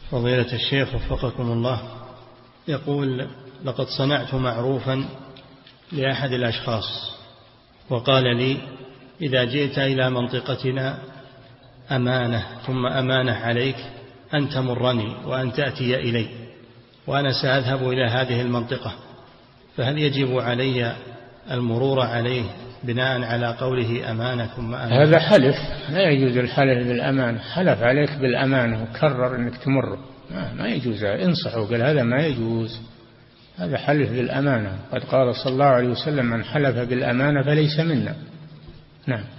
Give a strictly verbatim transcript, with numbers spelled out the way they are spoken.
فضيلة الشيخ وفقكم الله، يقول: لقد صنعت معروفا لأحد الأشخاص وقال لي: إذا جئت إلى منطقتنا أمانة ثم أمانة عليك أن تمرني وأن تأتي إلي، وأنا سأذهب إلى هذه المنطقة، فهل يجب علي المرور عليه بناء على قوله أمانة ثم أمانة؟ هذا حلف، لا يجوز الحلف بالأمانة. حلف عليك بالأمانة وكرر أنك تمر، ما يجوز. انصحه قال هذا ما يجوز، هذا حلف بالأمانة. قد قال صلى الله عليه وسلم: من حلف بالأمانة فليس منا. نعم.